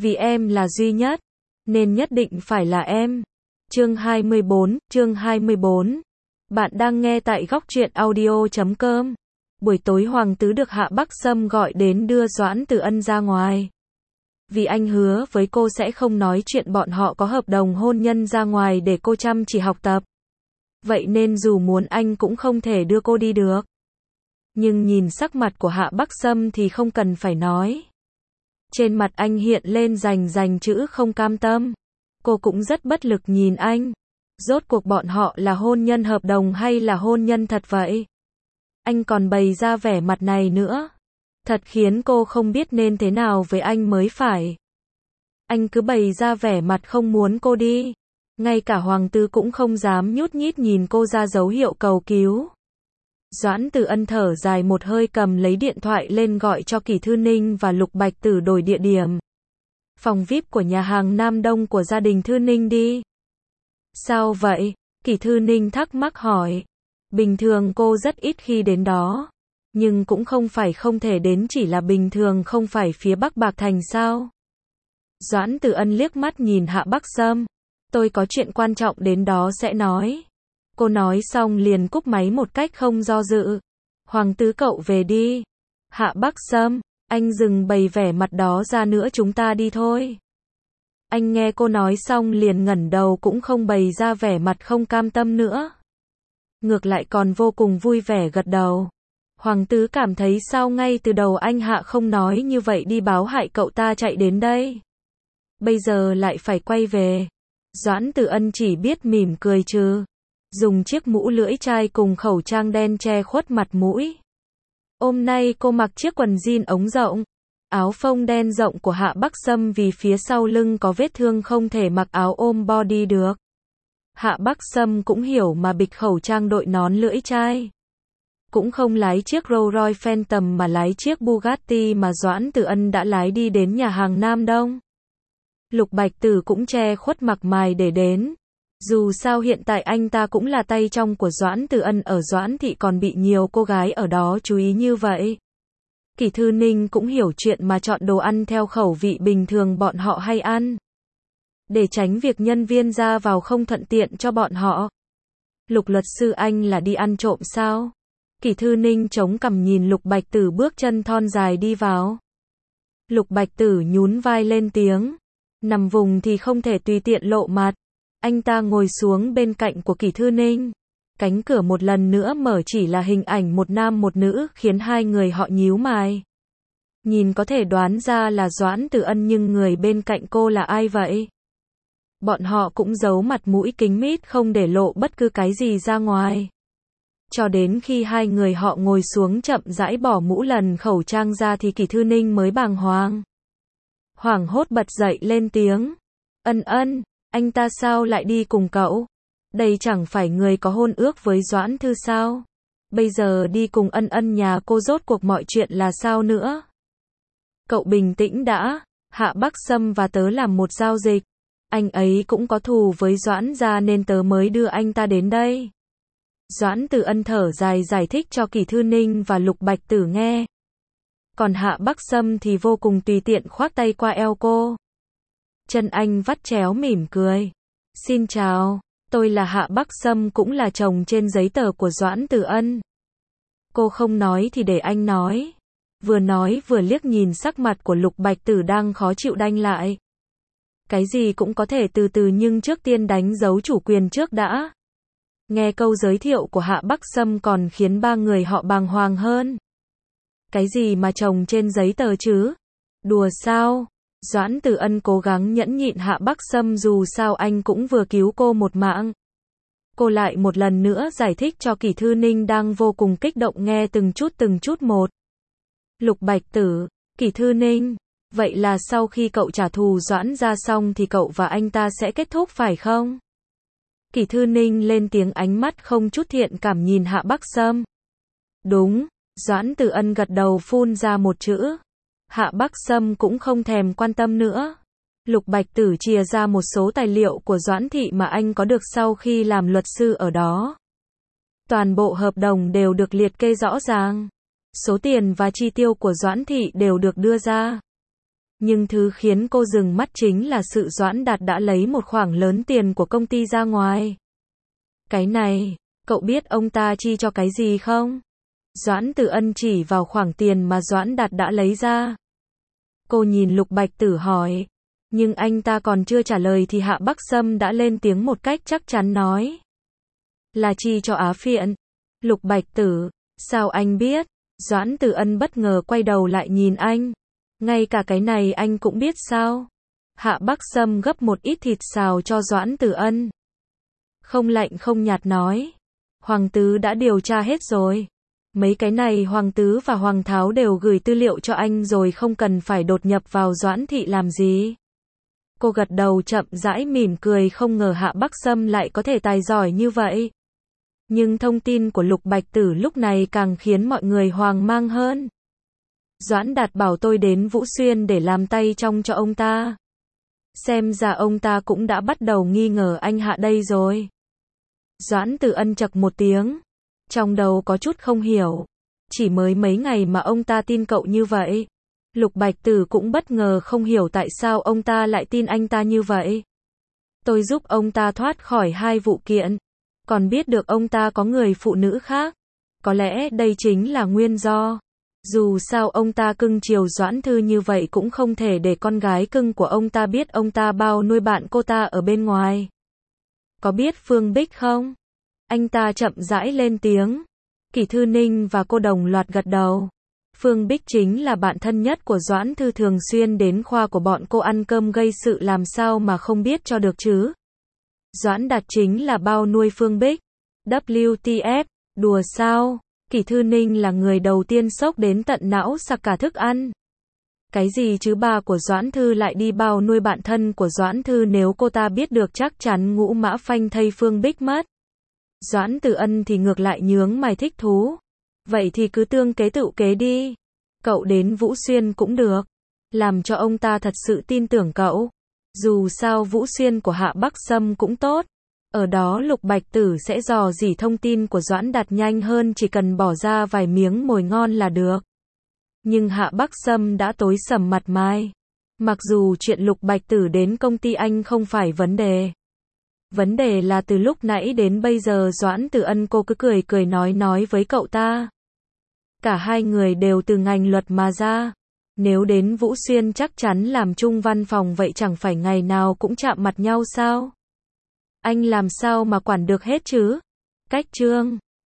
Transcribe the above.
Vì em là duy nhất, nên nhất định phải là em. Chương 24. Bạn đang nghe tại góc truyện audio.com. Buổi tối Hoàng Tứ được Hạ Bắc Sâm gọi đến đưa Doãn Tử Ân ra ngoài. Vì anh hứa với cô sẽ không nói chuyện bọn họ có hợp đồng hôn nhân ra ngoài để cô chăm chỉ học tập. Vậy nên dù muốn anh cũng không thể đưa cô đi được. Nhưng nhìn sắc mặt của Hạ Bắc Sâm thì không cần phải nói. Trên mặt anh hiện lên rành chữ không cam tâm. Cô cũng rất bất lực nhìn anh. Rốt cuộc bọn họ là hôn nhân hợp đồng hay là hôn nhân thật vậy? Anh còn bày ra vẻ mặt này nữa. Thật khiến cô không biết nên thế nào với anh mới phải. Anh cứ bày ra vẻ mặt không muốn cô đi. Ngay cả Hoàng Tứ cũng không dám nhút nhít nhìn cô ra dấu hiệu cầu cứu. Doãn Tử Ân thở dài một hơi cầm lấy điện thoại lên gọi cho Kỷ Thư Ninh và Lục Bạch Tử đổi địa điểm. Phòng VIP của nhà hàng Nam Đông của gia đình Thư Ninh đi. Sao vậy? Kỷ Thư Ninh thắc mắc hỏi. Bình thường cô rất ít khi đến đó. Nhưng cũng không phải không thể đến, chỉ là bình thường không phải phía Bắc Bạc Thành sao? Doãn Tử Ân liếc mắt nhìn Hạ Bắc Sâm. Tôi có chuyện quan trọng đến đó sẽ nói. Cô nói xong liền cúp máy một cách không do dự. Hoàng Tứ cậu về đi. Hạ Bắc Sâm, anh dừng bày vẻ mặt đó ra nữa, chúng ta đi thôi. Anh nghe cô nói xong liền ngẩng đầu cũng không bày ra vẻ mặt không cam tâm nữa. Ngược lại còn vô cùng vui vẻ gật đầu. Hoàng Tứ cảm thấy sao ngay từ đầu anh Hạ không nói như vậy đi báo hại cậu ta chạy đến đây. Bây giờ lại phải quay về. Doãn Tử Ân chỉ biết mỉm cười trừ. Dùng chiếc mũ lưỡi chai cùng khẩu trang đen che khuất mặt mũi. Hôm nay cô mặc chiếc quần jean ống rộng, áo phông đen rộng của Hạ Bắc Sâm vì phía sau lưng có vết thương không thể mặc áo ôm body được. Hạ Bắc Sâm cũng hiểu mà bịch khẩu trang đội nón lưỡi chai. Cũng không lái chiếc Rolls Royce Phantom mà lái chiếc Bugatti mà Doãn Tử Ân đã lái đi đến nhà hàng Nam Đông. Lục Bạch Tử cũng che khuất mặt mày để đến. Dù sao hiện tại anh ta cũng là tay trong của Doãn Tử Ân, ở Doãn Thị còn bị nhiều cô gái ở đó chú ý như vậy. Kỷ Thư Ninh cũng hiểu chuyện mà chọn đồ ăn theo khẩu vị bình thường bọn họ hay ăn. Để tránh việc nhân viên ra vào không thuận tiện cho bọn họ. Lục luật sư, anh là đi ăn trộm sao? Kỷ Thư Ninh chống cằm nhìn Lục Bạch Tử bước chân thon dài đi vào. Lục Bạch Tử nhún vai lên tiếng. Nằm vùng thì không thể tùy tiện lộ mặt. Anh ta ngồi xuống bên cạnh của Kỷ Thư Ninh. Cánh cửa một lần nữa mở, chỉ là hình ảnh một nam một nữ khiến hai người họ nhíu mày. Nhìn có thể đoán ra là Doãn Tử Ân, nhưng người bên cạnh cô là ai vậy? Bọn họ cũng giấu mặt mũi kín mít không để lộ bất cứ cái gì ra ngoài. Cho đến khi hai người họ ngồi xuống chậm rãi bỏ mũ lần khẩu trang ra thì Kỷ Thư Ninh mới bàng hoàng. Hoảng hốt bật dậy lên tiếng. Ân Ân, anh ta sao lại đi cùng cậu? Đây chẳng phải người có hôn ước với Doãn Thư sao? Bây giờ đi cùng Ân Ân nhà cô, rốt cuộc mọi chuyện là sao nữa? Cậu bình tĩnh đã. Hạ Bắc Sâm và tớ làm một giao dịch. Anh ấy cũng có thù với Doãn gia nên tớ mới đưa anh ta đến đây. Doãn Tử Ân thở dài giải thích cho Kỷ Thư Ninh và Lục Bạch Tử nghe. Còn Hạ Bắc Sâm thì vô cùng tùy tiện khoác tay qua eo cô. Chân anh vắt chéo mỉm cười. Xin chào, tôi là Hạ Bắc Sâm, cũng là chồng trên giấy tờ của Doãn Tử Ân. Cô không nói thì để anh nói. Vừa nói vừa liếc nhìn sắc mặt của Lục Bạch Tử đang khó chịu đanh lại. Cái gì cũng có thể từ từ, nhưng trước tiên đánh dấu chủ quyền trước đã. Nghe câu giới thiệu của Hạ Bắc Sâm còn khiến ba người họ bàng hoàng hơn. Cái gì mà chồng trên giấy tờ chứ? Đùa sao? Doãn Tử Ân cố gắng nhẫn nhịn Hạ Bắc Sâm, dù sao anh cũng vừa cứu cô một mạng. Cô lại một lần nữa giải thích cho Kỷ Thư Ninh đang vô cùng kích động nghe từng chút một. Lục Bạch Tử, Kỷ Thư Ninh, vậy là sau khi cậu trả thù Doãn ra xong thì cậu và anh ta sẽ kết thúc phải không? Kỷ Thư Ninh lên tiếng, ánh mắt không chút thiện cảm nhìn Hạ Bắc Sâm. Đúng, Doãn Tử Ân gật đầu phun ra một chữ. Hạ Bắc Sâm cũng không thèm quan tâm nữa. Lục Bạch Tử chia ra một số tài liệu của Doãn Thị mà anh có được sau khi làm luật sư ở đó. Toàn bộ hợp đồng đều được liệt kê rõ ràng. Số tiền và chi tiêu của Doãn Thị đều được đưa ra. Nhưng thứ khiến cô dừng mắt chính là sự Doãn Đạt đã lấy một khoản lớn tiền của công ty ra ngoài. Cái này, cậu biết ông ta chi cho cái gì không? Doãn Tử Ân chỉ vào khoản tiền mà Doãn Đạt đã lấy ra. Cô nhìn Lục Bạch Tử hỏi. Nhưng anh ta còn chưa trả lời thì Hạ Bắc Sâm đã lên tiếng một cách chắc chắn nói. Là chi cho Á Phiện. Lục Bạch Tử, sao anh biết? Doãn Tử Ân bất ngờ quay đầu lại nhìn anh. Ngay cả cái này anh cũng biết sao? Hạ Bắc Sâm gấp một ít thịt xào cho Doãn Tử Ân. Không lạnh không nhạt nói. Hoàng Tứ đã điều tra hết rồi. Mấy cái này Hoàng Tứ và Hoàng Tháo đều gửi tư liệu cho anh rồi, không cần phải đột nhập vào Doãn thị làm gì. Cô gật đầu chậm rãi mỉm cười, không ngờ Hạ Bắc Sâm lại có thể tài giỏi như vậy. Nhưng thông tin của Lục Bạch Tử lúc này càng khiến mọi người hoang mang hơn. Doãn Đạt bảo tôi đến Vũ Xuyên để làm tay trong cho ông ta. Xem ra ông ta cũng đã bắt đầu nghi ngờ anh Hạ đây rồi. Doãn Tử Ân chậc một tiếng. Trong đầu có chút không hiểu. Chỉ mới mấy ngày mà ông ta tin cậu như vậy. Lục Bạch Tử cũng bất ngờ không hiểu tại sao ông ta lại tin anh ta như vậy. Tôi giúp ông ta thoát khỏi 2 vụ kiện. Còn biết được ông ta có người phụ nữ khác. Có lẽ đây chính là nguyên do. Dù sao ông ta cưng chiều Doãn Thư như vậy cũng không thể để con gái cưng của ông ta biết ông ta bao nuôi bạn cô ta ở bên ngoài. Có biết Phương Bích không? Anh ta chậm rãi lên tiếng. Kỷ Thư Ninh và cô đồng loạt gật đầu. Phương Bích chính là bạn thân nhất của Doãn Thư, thường xuyên đến khoa của bọn cô ăn cơm gây sự, làm sao mà không biết cho được chứ. Doãn Đạt chính là bao nuôi Phương Bích. WTF, đùa sao? Kỷ Thư Ninh là người đầu tiên sốc đến tận não sặc cả thức ăn. Cái gì chứ, bà của Doãn Thư lại đi bao nuôi bạn thân của Doãn Thư, nếu cô ta biết được chắc chắn ngũ mã phanh thây Phương Bích mất. Doãn Tử Ân thì ngược lại nhướng mày thích thú. Vậy thì cứ tương kế tự kế đi. Cậu đến Vũ Xuyên cũng được. Làm cho ông ta thật sự tin tưởng cậu. Dù sao Vũ Xuyên của Hạ Bắc Sâm cũng tốt. Ở đó Lục Bạch Tử sẽ dò dỉ thông tin của Doãn Đạt nhanh hơn, chỉ cần bỏ ra vài miếng mồi ngon là được. Nhưng Hạ Bắc Sâm đã tối sầm mặt mày. Mặc dù chuyện Lục Bạch Tử đến công ty anh không phải vấn đề. Vấn đề là từ lúc nãy đến bây giờ Doãn Tử Ân cô cứ cười cười nói với cậu ta. Cả hai người đều từ ngành luật mà ra. Nếu đến Vũ Xuyên chắc chắn làm chung văn phòng, vậy chẳng phải ngày nào cũng chạm mặt nhau sao? Anh làm sao mà quản được hết chứ? Cách chương